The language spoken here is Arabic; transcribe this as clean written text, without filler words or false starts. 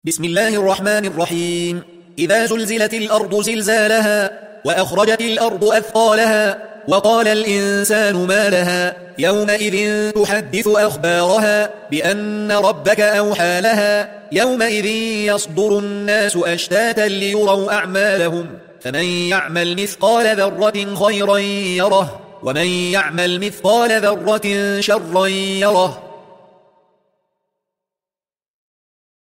بسم الله الرحمن الرحيم. إذا زلزلت الأرض زلزالها وأخرجت الأرض أثقالها وقال الإنسان ما لها يومئذ تحدث أخبارها بأن ربك أوحى لها يومئذ يصدر الناس أشتاتا ليروا أعمالهم فمن يعمل مثقال ذرة خيرا يره ومن يعمل مثقال ذرة شرا يره